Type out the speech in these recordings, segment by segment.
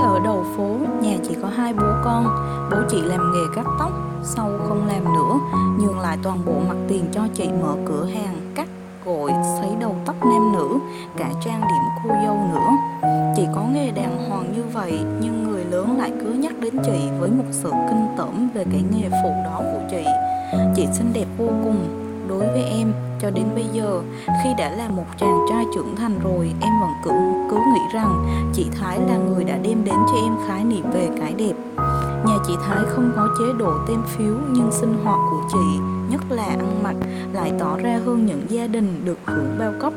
ở đầu phố, nhà chỉ có hai bố con. Bố chị làm nghề cắt tóc, sau không làm nữa, nhường lại toàn bộ mặt tiền cho chị mở cửa hàng cắt, gội, sấy đầu tóc nam nữ, cả trang điểm cô dâu nữa. Chị có nghề đàng hoàng như vậy, nhưng người lớn lại cứ nhắc đến chị với một sự kinh tởm về cái nghề phụ đó của chị. Chị xinh đẹp vô cùng đối với em. Cho đến bây giờ, khi đã là một chàng trai trưởng thành rồi, em vẫn cứ nghĩ rằng chị Thái là người đã đem đến cho em khái niệm về cái đẹp. Nhà chị Thái không có chế độ tem phiếu, nhưng sinh hoạt của chị, nhất là ăn mặc, lại tỏ ra hơn những gia đình được hưởng bao cấp.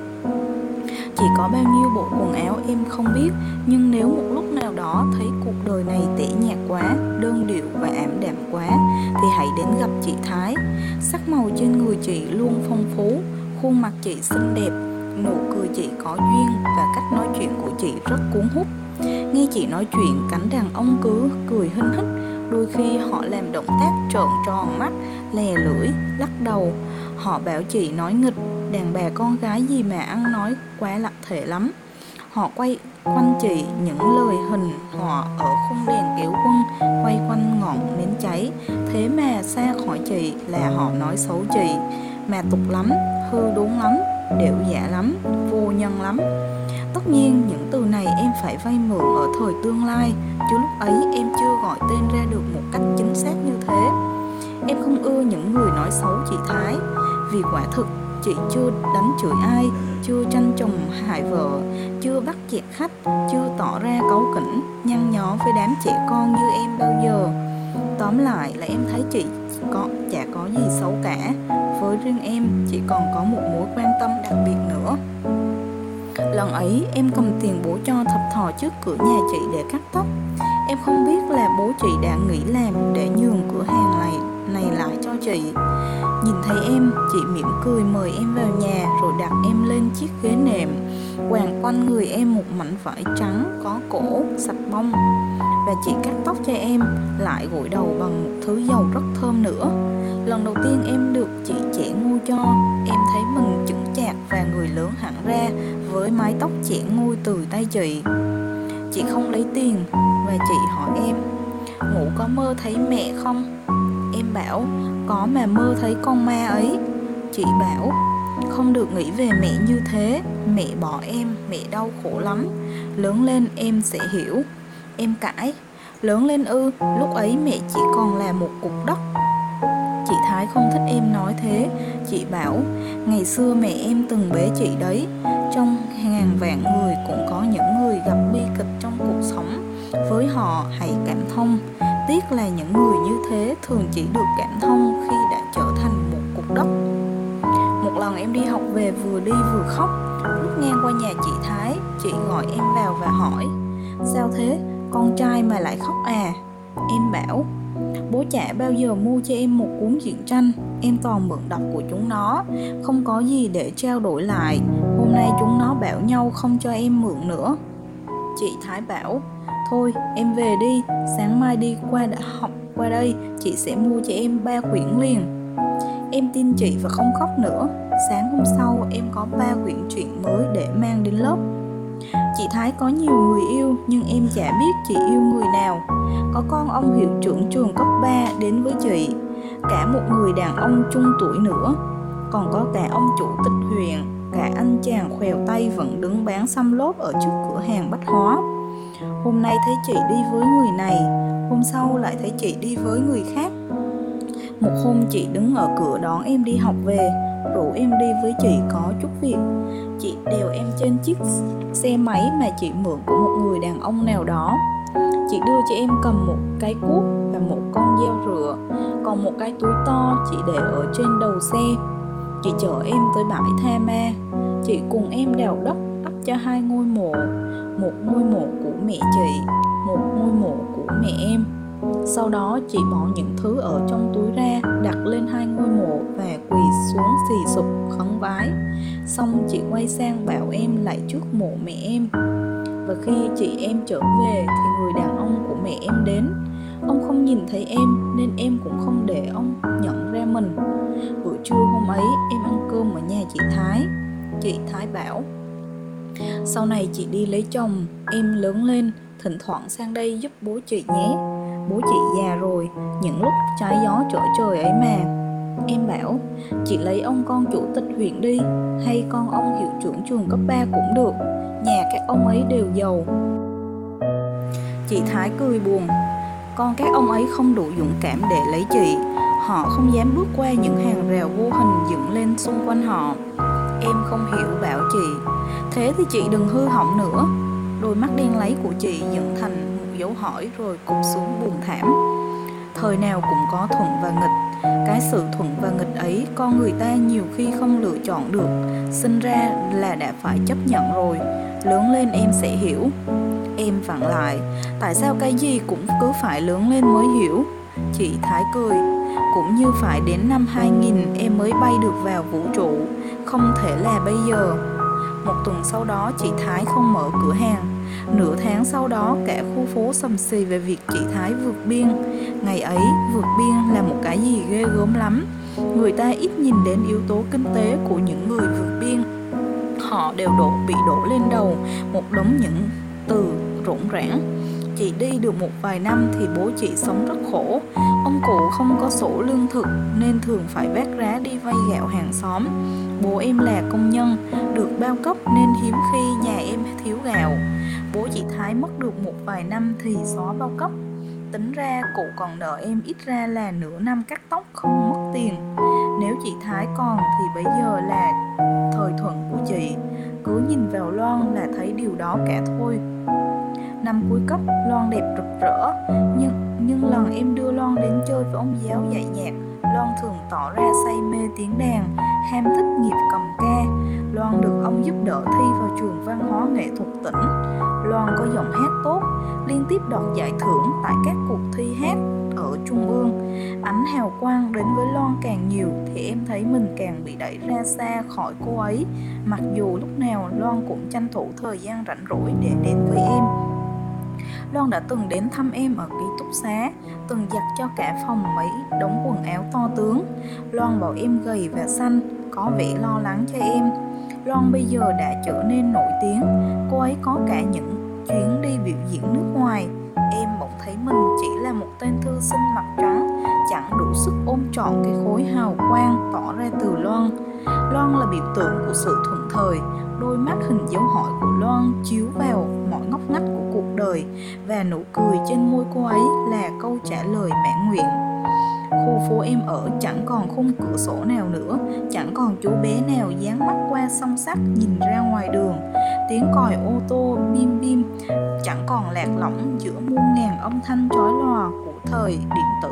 Chị có bao nhiêu bộ quần áo em không biết, nhưng nếu một lúc nào đó thấy cuộc đời này tẻ nhạt quá, đơn điệu và ảm đạm quá, thì hãy đến gặp chị Thái. Sắc màu trên người chị luôn phong phú, khuôn mặt chị xinh đẹp, nụ cười chị có duyên và cách nói chuyện của chị rất cuốn hút. Nghe chị nói chuyện, cánh đàn ông cứ cười hinh hích, đôi khi họ làm động tác trợn tròn mắt, lè lưỡi, lắc đầu. Họ bảo chị nói nghịch, đàn bà con gái gì mà ăn nói quá lặng thể lắm. Họ quay quanh chị những lời hình họa ở khung đèn kéo quân, quay quanh ngọn nến cháy. Thế mà xa khỏi chị là họ nói xấu chị, mà tục lắm, hư đốn lắm, đểu giả lắm, vô nhân lắm. Tất nhiên những từ này em phải vay mượn ở thời tương lai, chứ lúc ấy em chưa gọi tên ra được một cách chính xác như thế. Em không ưa những người nói xấu chị Thái, vì quả thực chị chưa đánh chửi ai, chưa tranh chồng hại vợ, chưa bắt chẹt khách, chưa tỏ ra cáu kỉnh, nhăn nhó với đám trẻ con như em bao giờ. Tóm lại là em thấy chị chả có gì xấu cả. Với riêng em, chị còn có một mối quan tâm đặc biệt nữa. Lần ấy em cầm tiền bố cho thập thò trước cửa nhà chị để cắt tóc. Em không biết là bố chị đã nghỉ làm để nhường cửa hàng này lại cho chị. Nhìn thấy em, chị mỉm cười mời em vào nhà, rồi đặt em lên chiếc ghế nệm, quàng quanh người em một mảnh vải trắng có cổ sạch bông, và chị cắt tóc cho em, lại gội đầu bằng một thứ dầu rất thơm nữa. Lần đầu tiên em được chị chẻ ngôi cho, em thấy mình chững chạc và người lớn hẳn ra với mái tóc chẻ ngôi từ tay chị. Chị không lấy tiền, và chị hỏi em: ngủ có mơ thấy mẹ không? Em bảo: có, mà mơ thấy con ma ấy. Chị bảo: không được nghĩ về mẹ như thế, mẹ bỏ em, mẹ đau khổ lắm, lớn lên em sẽ hiểu. Em cãi: lớn lên ư? Lúc ấy mẹ chỉ còn là một cục đất. Chị Thái không thích em nói thế. Chị bảo: ngày xưa mẹ em từng bế chị đấy. Trong ngàn vạn người cũng có những người gặp bi kịch trong cuộc sống. Với họ hãy cảm thông. Tiếc là những người như thế thường chỉ được cảm thông khi đã trở thành một cục đất. Một lần em đi học về vừa đi vừa khóc. Lúc ngang qua nhà chị Thái, chị gọi em vào và hỏi: sao thế, con trai mà lại khóc à? Em bảo: bố chả bao giờ mua cho em một cuốn truyện tranh, em toàn mượn đọc của chúng nó, không có gì để trao đổi lại. Hôm nay chúng nó bảo nhau không cho em mượn nữa. Chị Thái bảo: thôi em về đi, sáng mai đi qua học qua đây, chị sẽ mua cho em 3 quyển liền. Em tin chị và không khóc nữa. Sáng hôm sau em có 3 quyển truyện mới để mang đến lớp. Chị Thái có nhiều người yêu, nhưng em chả biết chị yêu người nào. Có con ông hiệu trưởng trường cấp 3 đến với chị, cả một người đàn ông trung tuổi nữa, còn có cả ông chủ tịch huyện, cả anh chàng khèo tay vẫn đứng bán xăm lốp ở trước cửa hàng bách hóa. Hôm nay thấy chị đi với người này, hôm sau lại thấy chị đi với người khác. Một hôm chị đứng ở cửa đón em đi học về, rủ em đi với chị có chút việc. Chị đèo em trên chiếc xe máy mà chị mượn của một người đàn ông nào đó. Chị đưa cho em cầm một cái cuốc và một con dao rựa, còn một cái túi to chị để ở trên đầu xe. Chị chở em tới bãi tha ma. Chị cùng em đào đất đắp cho 2 ngôi mộ, một ngôi mộ của mẹ chị, một ngôi mộ của mẹ em. Sau đó chị bỏ những thứ ở trong túi ra, đặt lên 2 ngôi mộ và quỳ xuống xì xụp khấn vái. Xong chị quay sang bảo em lại trước mộ mẹ em. Và khi chị em trở về thì người đàn ông của mẹ em đến. Ông không nhìn thấy em nên em cũng không để ông nhận ra mình. Bữa trưa hôm ấy em ăn cơm ở nhà chị Thái. Chị Thái bảo: sau này chị đi lấy chồng, em lớn lên thỉnh thoảng sang đây giúp bố chị nhé. Bố chị già rồi, những lúc trái gió trở trời ấy mà. Em bảo, chị lấy ông con chủ tịch huyện đi, hay con ông hiệu trưởng trường cấp 3 cũng được, nhà các ông ấy đều giàu. Chị Thái cười buồn, con các ông ấy không đủ dũng cảm để lấy chị. Họ không dám bước qua những hàng rào vô hình dựng lên xung quanh họ. Em không hiểu bảo chị, thế thì chị đừng hư hỏng nữa. Đôi mắt đen láy của chị dựng thành một dấu hỏi rồi cụp xuống buồn thảm. Thời nào cũng có thuận và nghịch. Cái sự thuận và nghịch ấy con người ta nhiều khi không lựa chọn được. Sinh ra là đã phải chấp nhận rồi. Lớn lên em sẽ hiểu. Em vặn lại, tại sao cái gì cũng cứ phải lớn lên mới hiểu? Chị Thái cười, cũng như phải đến năm 2000 em mới bay được vào vũ trụ, không thể là bây giờ. Một tuần sau đó chị Thái không mở cửa hàng. Nửa tháng sau đó cả khu phố xầm xì về việc chị Thái vượt biên. Ngày ấy vượt biên là một cái gì ghê gớm lắm. Người ta ít nhìn đến yếu tố kinh tế của những người vượt biên. Họ đều bị đổ lên đầu một đống những từ rỗng rãng. Chị đi được một vài năm thì bố chị sống rất khổ. Ông cụ không có sổ lương thực nên thường phải vác rá đi vay gạo hàng xóm. Bố em là công nhân, được bao cấp nên hiếm khi nhà em thiếu gạo. Bố chị Thái mất được một vài năm thì xóa bao cấp. Tính ra cụ còn nợ em ít ra là nửa năm cắt tóc không mất tiền. Nếu chị Thái còn thì bây giờ là thời thuận của chị. Cứ nhìn vào Loan là thấy điều đó cả thôi. Năm cuối cấp Loan đẹp rực rỡ, nhưng lần em đưa Loan đến chơi với ông giáo dạy nhạc, Loan thường tỏ ra say mê tiếng đàn, ham thích nghiệp cầm ca. Loan được ông giúp đỡ thi vào trường văn hóa nghệ thuật tỉnh. Loan có giọng hát tốt, liên tiếp đoạt giải thưởng tại các cuộc thi hát ở trung ương. Ánh hào quang đến với Loan càng nhiều thì em thấy mình càng bị đẩy ra xa khỏi cô ấy. Mặc dù lúc nào Loan cũng tranh thủ thời gian rảnh rỗi để đến với em. Loan đã từng đến thăm em ở ký túc xá, từng giặt cho cả phòng mấy đống quần áo to tướng. Loan bảo em gầy và xanh, có vẻ lo lắng cho em. Loan bây giờ đã trở nên nổi tiếng, cô ấy có cả những chuyến đi biểu diễn nước ngoài. Em bỗng thấy mình chỉ là một tên thư sinh mặt trắng, chẳng đủ sức ôm trọn cái khối hào quang tỏ ra từ Loan. Loan là biểu tượng của sự thuận thời. Đôi mắt hình dấu hỏi của Loan chiếu vào mọi ngóc ngách của cuộc đời, và nụ cười trên môi cô ấy là câu trả lời mãn nguyện. Khu phố em ở chẳng còn khung cửa sổ nào nữa, chẳng còn chú bé nào dán mắt qua song sắt nhìn ra ngoài đường. Tiếng còi ô tô bim bim chẳng còn lạc lõng giữa muôn ngàn âm thanh chói lòa của thời điện tử.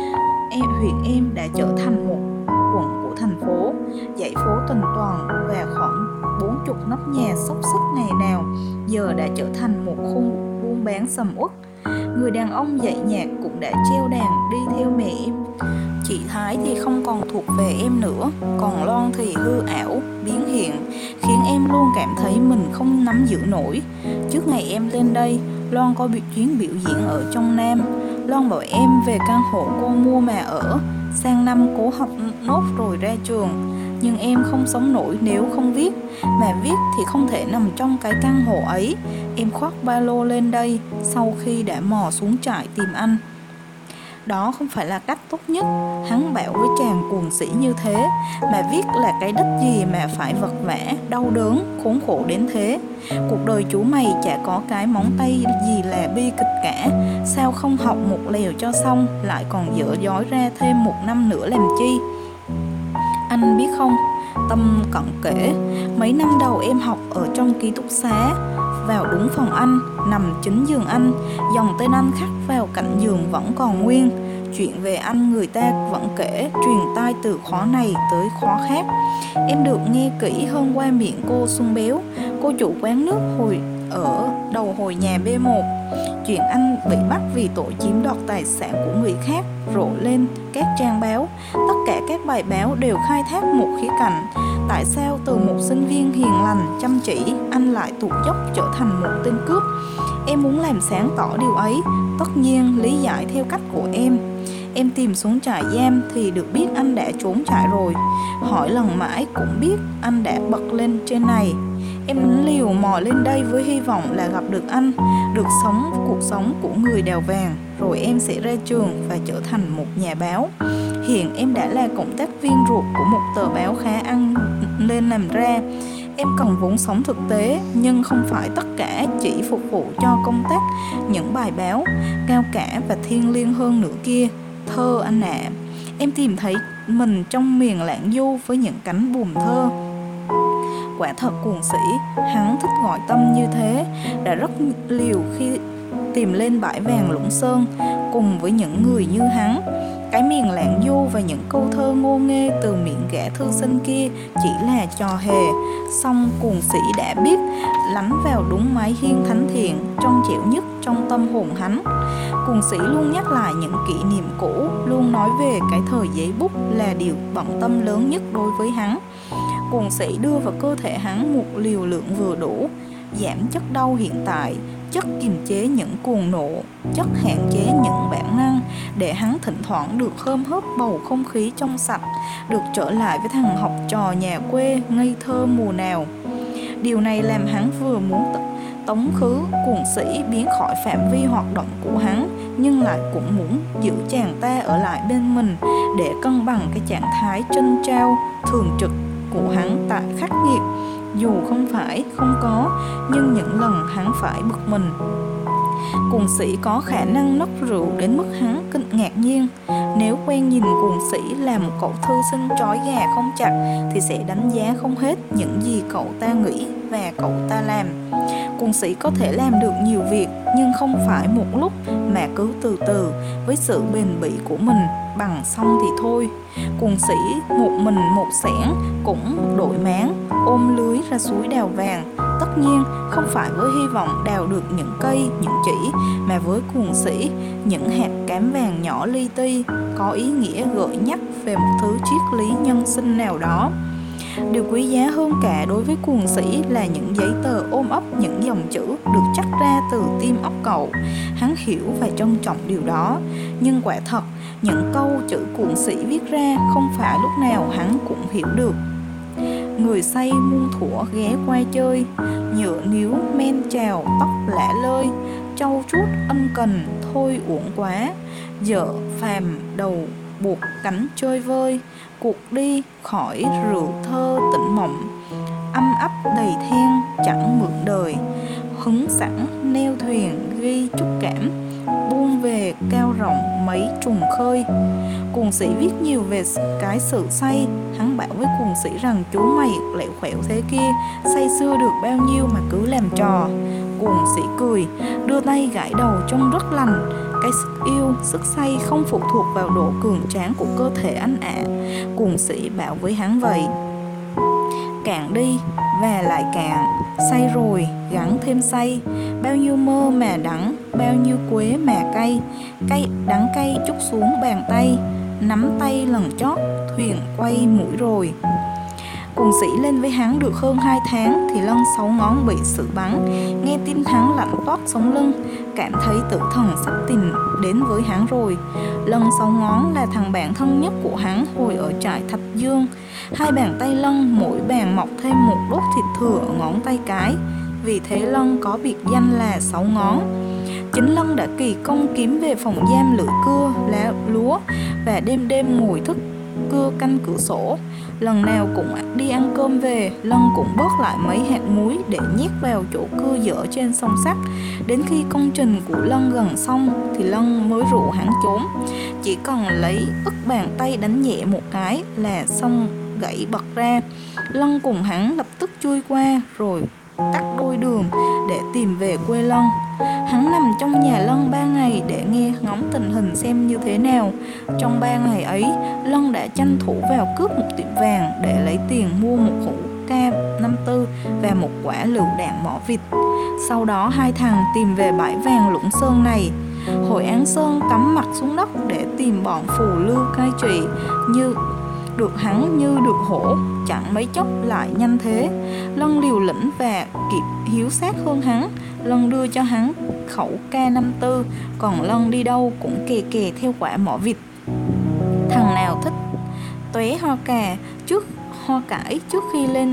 Huyện em đã trở thành một quận của thành phố, dãy phố tuần toàn và khoảng 40 nóc nhà xốc xích ngày nào giờ đã trở thành một khu buôn bán sầm uất. Người đàn ông dạy nhạc cũng đã treo đàn đi theo mẹ em. Chị Thái thì không còn thuộc về em nữa, còn Loan thì hư ảo, biến hiện, khiến em luôn cảm thấy mình không nắm giữ nổi. Trước ngày em lên đây, Loan có chuyến biểu diễn ở trong Nam. Loan bảo em về căn hộ cô mua mà ở, sang năm cố học nốt rồi ra trường. Nhưng em không sống nổi nếu không viết, mà viết thì không thể nằm trong cái căn hộ ấy. Em khoác ba lô lên đây sau khi đã mò xuống trại tìm anh. Đó không phải là cách tốt nhất, hắn bảo với chàng cuồng sĩ như thế. Mà viết là cái đích gì mà phải vật vã, đau đớn, khốn khổ đến thế. Cuộc đời chú mày chả có cái móng tay gì là bi kịch cả. Sao không học một lèo cho xong, lại còn dở dói ra thêm một năm nữa làm chi? Anh biết không, Tâm cận kể, mấy năm đầu em học ở trong ký túc xá, vào đúng phòng anh, nằm chính giường anh, dòng tên anh khắc vào cạnh giường vẫn còn nguyên. Chuyện về anh người ta vẫn kể, truyền tai từ khóa này tới khóa khác. Em được nghe kỹ hơn qua miệng cô Xuân Béo, cô chủ quán nước ở đầu hồi nhà B1. Chuyện anh bị bắt vì tội chiếm đoạt tài sản của người khác rộ lên các trang báo. Tất cả các bài báo đều khai thác một khía cạnh. Tại sao từ một sinh viên hiền lành, chăm chỉ, anh lại tụt dốc trở thành một tên cướp? Em muốn làm sáng tỏ điều ấy, tất nhiên lý giải theo cách của em. Em tìm xuống trại giam thì được biết anh đã trốn trại rồi. Hỏi lần mãi cũng biết anh đã bật lên trên này. Em đánh liều mò lên đây với hy vọng là gặp được anh, được sống cuộc sống của người đèo vàng, rồi em sẽ ra trường và trở thành một nhà báo. Hiện em đã là cộng tác viên ruột của một tờ báo khá ăn lên làm ra. Em cần vốn sống thực tế, nhưng không phải tất cả chỉ phục vụ cho công tác những bài báo cao cả và thiêng liêng hơn nữa kia. Thơ anh ạ. Em tìm thấy mình trong miền lãng du với những cánh buồm thơ. Quả thật cuồng sĩ, hắn thích gọi tâm như thế, đã rất liều khi tìm lên bãi vàng Lũng Sơn cùng với những người như hắn. Cái miền lãng du và những câu thơ ngô nghê từ miệng gã thư sinh kia chỉ là trò hề, song cuồng sĩ đã biết lánh vào đúng mái hiên thánh thiện trong trẻo nhất trong tâm hồn hắn. Cuồng sĩ luôn nhắc lại những kỷ niệm cũ, luôn nói về cái thời giấy bút là điều bận tâm lớn nhất đối với hắn. Cuồng sĩ đưa vào cơ thể hắn một liều lượng vừa đủ, giảm chất đau hiện tại, chất kiềm chế những cuồng nộ, chất hạn chế những bản năng, để hắn thỉnh thoảng được hớm hớp bầu không khí trong sạch, được trở lại với thằng học trò nhà quê ngây thơ mùa nào. Điều này làm hắn vừa muốn tống khứ cuồng sĩ biến khỏi phạm vi hoạt động của hắn, nhưng lại cũng muốn giữ chàng ta ở lại bên mình để cân bằng cái trạng thái trân trao thường trực của hắn tại khắc nghiệt. Dù không phải không có, nhưng những lần hắn phải bực mình. Cuồng sĩ có khả năng nốc rượu đến mức hắn kinh ngạc nhiên. Nếu quen nhìn cuồng sĩ là một cậu thư sinh trói gà không chặt thì sẽ đánh giá không hết những gì cậu ta nghĩ và cậu ta làm. Cuồng sĩ có thể làm được nhiều việc, nhưng không phải một lúc mà cứ từ từ với sự bền bỉ của mình bằng xong thì thôi. Cuồng sĩ một mình một xẻng cũng đội máng ôm lưới ra suối đào vàng, tất nhiên không phải với hy vọng đào được những cây, những chỉ, mà với cuồng sĩ những hạt cám vàng nhỏ li ti có ý nghĩa gợi nhắc về một thứ triết lý nhân sinh nào đó. Điều quý giá hơn cả đối với cuồng sĩ là những giấy tờ ôm ấp những dòng chữ được chắc ra từ tim óc cậu. Hắn hiểu và trân trọng điều đó, nhưng quả thật những câu chữ cuồng sĩ viết ra không phải lúc nào hắn cũng hiểu được. Người say muôn thuở ghé qua chơi, nhựa níu men chào tóc lả lơi, trâu trút ân cần thôi uổng quá, vợ phàm đầu buộc cánh chơi vơi, cuộc đi khỏi rượu thơ tỉnh mộng, âm ấp đầy then chẳng mượn đời, hứng sẵn neo thuyền ghi chúc cảm, buông về cao rộng mấy trùng khơi. Cuồng sĩ viết nhiều về cái sự say. Hắn bảo với cuồng sĩ rằng chú mày lẹo khẹo thế kia, say sưa được bao nhiêu mà cứ làm trò. Cuồng sĩ cười, đưa tay gãi đầu trông rất lành. Cái sức yêu, sức say không phụ thuộc vào độ cường tráng của cơ thể anh ạ. Cuồng sĩ bảo với hắn vậy. Càng đi và lại càng, say rồi gắng thêm say, bao nhiêu mơ mà đắng, bao nhiêu quế mà cay, cay đắng cay trút xuống bàn tay, nắm tay lần chót, thuyền quay mũi rồi. Cuồng sĩ lên với hắn được hơn 2 tháng thì Lân Sáu Ngón bị xử bắn. Nghe tin hắn lạnh toát sống lưng, cảm thấy tử thần sắp tìm đến với hắn rồi. Lân Sáu Ngón là thằng bạn thân nhất của hắn hồi ở trại Thạch Dương. Hai bàn tay Lân mỗi bàn mọc thêm một đốt thịt thừa ở ngón tay cái, vì thế Lân có biệt danh là Sáu Ngón. Chính Lân đã kỳ công kiếm về phòng giam lưỡi cưa, lá lúa và đêm đêm ngồi thức cưa canh cửa sổ. Lần nào cũng đi ăn cơm về, Lân cũng bớt lại mấy hạt muối để nhét vào chỗ cưa dở trên song sắt. Đến khi công trình của Lân gần xong thì Lân mới rủ hắn trốn. Chỉ cần lấy ức bàn tay đánh nhẹ một cái là xong gãy bật ra. Lân cùng hắn lập tức chui qua rồi cắt đôi đường để tìm về quê Lân. Hắn nằm trong nhà Lân 3 ngày để nghe ngóng tình hình xem như thế nào. Trong 3 ngày ấy, Lân đã tranh thủ vào cướp một tiệm vàng để lấy tiền mua một hũ K54 và một quả lựu đạn mỏ vịt. Sau đó hai thằng tìm về bãi vàng Lũng Sơn này. Hội Án Sơn cắm mặt xuống đất để tìm bọn phù lưu cai trị, như được hắn như được hổ, chẳng mấy chốc lại nhanh thế. Lân liều lĩnh và kịp hiếu sát hơn hắn. Lân đưa cho hắn khẩu K54, còn Lân đi đâu cũng kè kè theo quả mỏ vịt. Thằng nào thích tóe hoa cà trước hoa cải trước khi lên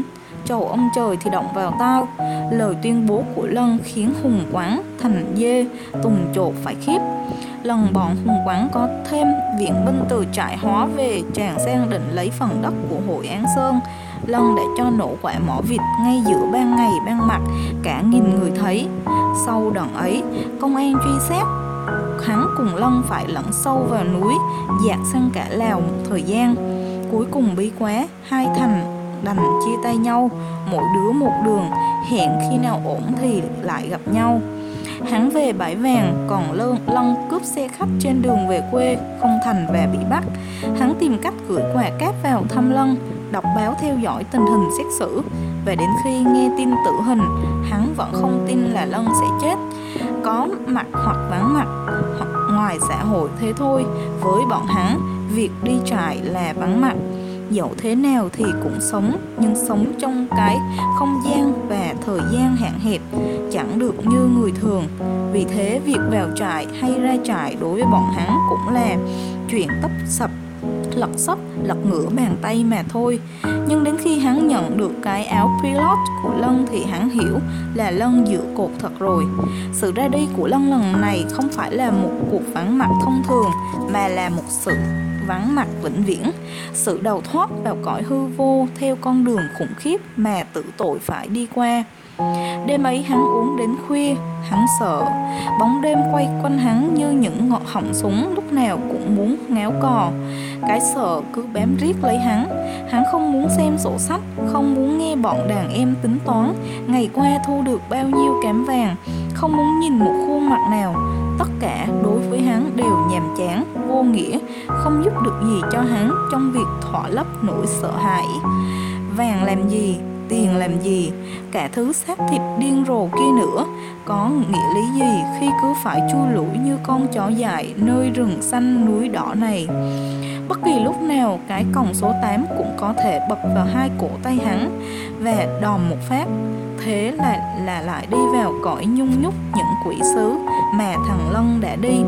chầu ông trời thì động vào tao. Lời tuyên bố của Lân khiến Hùng Quán, Thành Dê, Tùng Chột phải khiếp. Lần bọn Hùng Quán có thêm viện binh từ trại Hóa về, Tràng Sen định lấy phần đất của Hội Án Sơn. Lân đã cho nổ quả mỏ vịt ngay giữa ban ngày ban mặt, cả nghìn người thấy. Sau đợt ấy, công an truy xét, hắn cùng Lân phải lẫn sâu vào núi, dạt sang cả Lào một thời gian. Cuối cùng bí quá, hai thành đành chia tay nhau, mỗi đứa một đường, hẹn khi nào ổn thì lại gặp nhau. Hắn về Bãi Vàng, còn Lân cướp xe khách trên đường về quê, không thành và bị bắt. Hắn tìm cách gửi quà cáp vào thăm Lân, đọc báo theo dõi tình hình xét xử, và đến khi nghe tin tử hình, hắn vẫn không tin là Lân sẽ chết. Có mặt hoặc vắng mặt, hoặc ngoài xã hội thế thôi. Với bọn hắn, việc đi trại là vắng mặt. Dẫu thế nào thì cũng sống, nhưng sống trong cái không gian và thời gian hạn hẹp, chẳng được như người thường. Vì thế việc vào trại hay ra trại đối với bọn hắn cũng là chuyện tấp sập, lật sấp, lật ngửa bàn tay mà thôi. Nhưng đến khi hắn nhận được cái áo pilot của Lân thì hắn hiểu là Lân dựa cột thật rồi. Sự ra đi của Lân lần này không phải là một cuộc vắng mặt thông thường, mà là một sự vắng mặt vĩnh viễn, sự đầu thoát vào cõi hư vô theo con đường khủng khiếp mà tự tội phải đi qua. Đêm ấy hắn uống đến khuya, hắn sợ. Bóng đêm quay quanh hắn như những ngọn họng súng, lúc nào cũng muốn ngáo cò. Cái sợ cứ bám riết lấy hắn. Hắn không muốn xem sổ sách, không muốn nghe bọn đàn em tính toán ngày qua thu được bao nhiêu cám vàng, không muốn nhìn một khuôn mặt nào. Tất cả đối với hắn đều nhàm chán, vô nghĩa, không giúp được gì cho hắn trong việc thỏa lấp nỗi sợ hãi. Vàng làm gì, tiền làm gì, cả thứ xác thịt điên rồ kia nữa, có nghĩa lý gì khi cứ phải chui lủi như con chó dại nơi rừng xanh núi đỏ này. Bất kỳ lúc nào cái còng số 8 cũng có thể bập vào hai cổ tay hắn và đòn một phát. Thế là lại đi vào cõi nhung nhúc những quỷ sứ mà thằng Lân đã đi.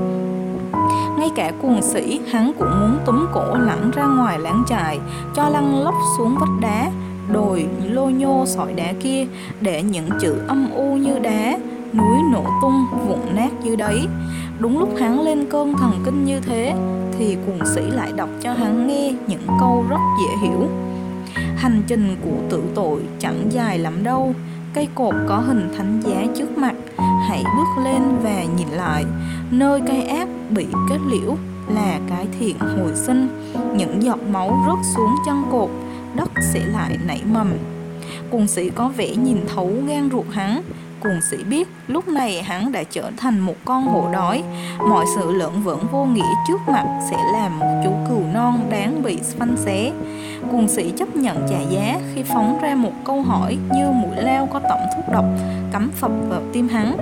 Ngay cả cuồng sĩ hắn cũng muốn túm cổ lẳng ra ngoài láng trại, cho lăn lóc xuống vách đá, đồi lô nhô sỏi đá kia, để những chữ âm u như đá núi nổ tung vụn nát dưới đấy. Đúng lúc hắn lên cơn thần kinh như thế thì cuồng sĩ lại đọc cho hắn nghe những câu rất dễ hiểu. Hành trình của tự tội chẳng dài lắm đâu, cây cột có hình thánh giá trước mặt, hãy bước lên và nhìn lại. Nơi cây ác bị kết liễu là cái thiện hồi sinh. Những giọt máu rớt xuống chân cột, đất sẽ lại nảy mầm. Cuồng sĩ có vẻ nhìn thấu gan ruột hắn. Cuồng sĩ biết lúc này hắn đã trở thành một con hổ đói. Mọi sự lợn vởn vô nghĩa trước mặt sẽ là một chú cừu non đáng bị phanh xé. Cuồng sĩ chấp nhận trả giá khi phóng ra một câu hỏi như mũi lao có tẩm thuốc độc cắm phập vào tim hắn.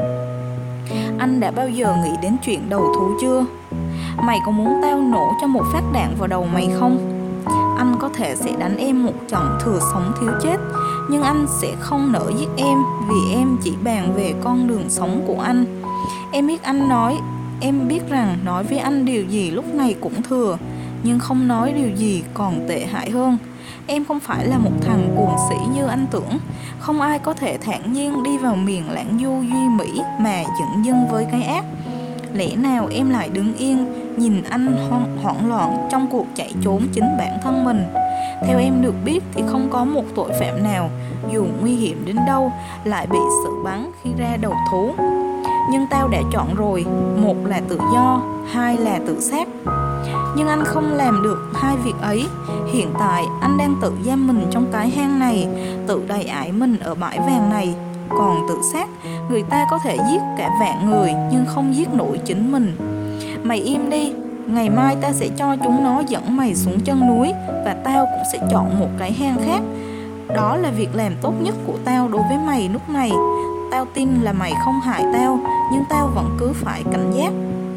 Anh đã bao giờ nghĩ đến chuyện đầu thú chưa? Mày có muốn tao nổ cho một phát đạn vào đầu mày không? Anh có thể sẽ đánh em một trận thừa sống thiếu chết, nhưng anh sẽ không nỡ giết em, vì em chỉ bàn về con đường sống của anh. Em biết anh nói, em biết rằng nói với anh điều gì lúc này cũng thừa, nhưng không nói điều gì còn tệ hại hơn. Em không phải là một thằng cuồng sĩ như anh tưởng. Không ai có thể thản nhiên đi vào miền lãng du duy mỹ mà dửng dưng với cái ác. Lẽ nào em lại đứng yên nhìn anh hoảng loạn trong cuộc chạy trốn chính bản thân mình? Theo em được biết thì không có một tội phạm nào, dù nguy hiểm đến đâu, lại bị xử bắn khi ra đầu thú. Nhưng tao đã chọn rồi, một là tự do, hai là tự sát. Nhưng anh không làm được hai việc ấy. Hiện tại anh đang tự giam mình trong cái hang này, tự đầy ải mình ở bãi vàng này. Còn tự sát, người ta có thể giết cả vạn người nhưng không giết nổi chính mình. Mày im đi, ngày mai ta sẽ cho chúng nó dẫn mày xuống chân núi, và tao cũng sẽ chọn một cái hang khác. Đó là việc làm tốt nhất của tao đối với mày lúc này. Tao tin là mày không hại tao, nhưng tao vẫn cứ phải cảnh giác.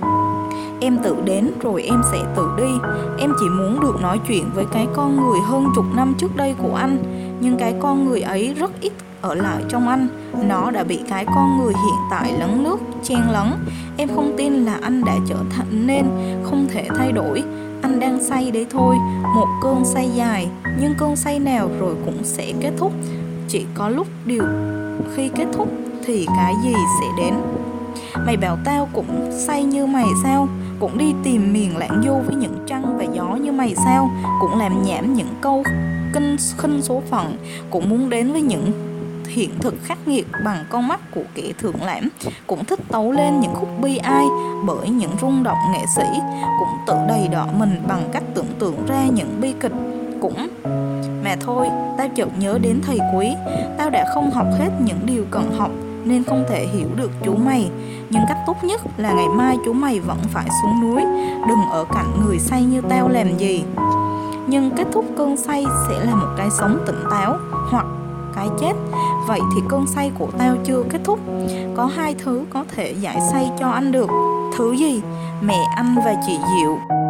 Em tự đến rồi em sẽ tự đi. Em chỉ muốn được nói chuyện với cái con người hơn chục năm trước đây của anh, nhưng cái con người ấy rất ít ở lại trong anh. Nó đã bị cái con người hiện tại lấn lướt, chen lấn. Em không tin là anh đã trở thành nên không thể thay đổi. Anh đang say đấy thôi, một cơn say dài, nhưng cơn say nào rồi cũng sẽ kết thúc. chỉ có lúc điều khi kết thúc thì cái gì sẽ đến. Mày bảo tao cũng say như mày sao? Cũng đi tìm miền lãng du với những trăng và gió như mày sao? Cũng làm nhảm những câu khinh số phận, cũng muốn đến với những hiện thực khắc nghiệt bằng con mắt của kẻ thượng lãm, cũng thích tấu lên những khúc bi ai bởi những rung động nghệ sĩ, cũng tự đầy đọa mình bằng cách tưởng tượng ra những bi kịch. Cũng mà thôi, tao chợt nhớ đến thầy Quý. Tao đã không học hết những điều cần học nên không thể hiểu được chú mày, nhưng cách tốt nhất là ngày mai chú mày vẫn phải xuống núi, đừng ở cạnh người say như tao làm gì. Nhưng kết thúc cơn say sẽ là một cái sống tỉnh táo hoặc cái chết. Vậy thì cơn say của tao chưa kết thúc. Có hai thứ có thể giải say cho anh được. Thứ gì? Mẹ anh và chị Diệu.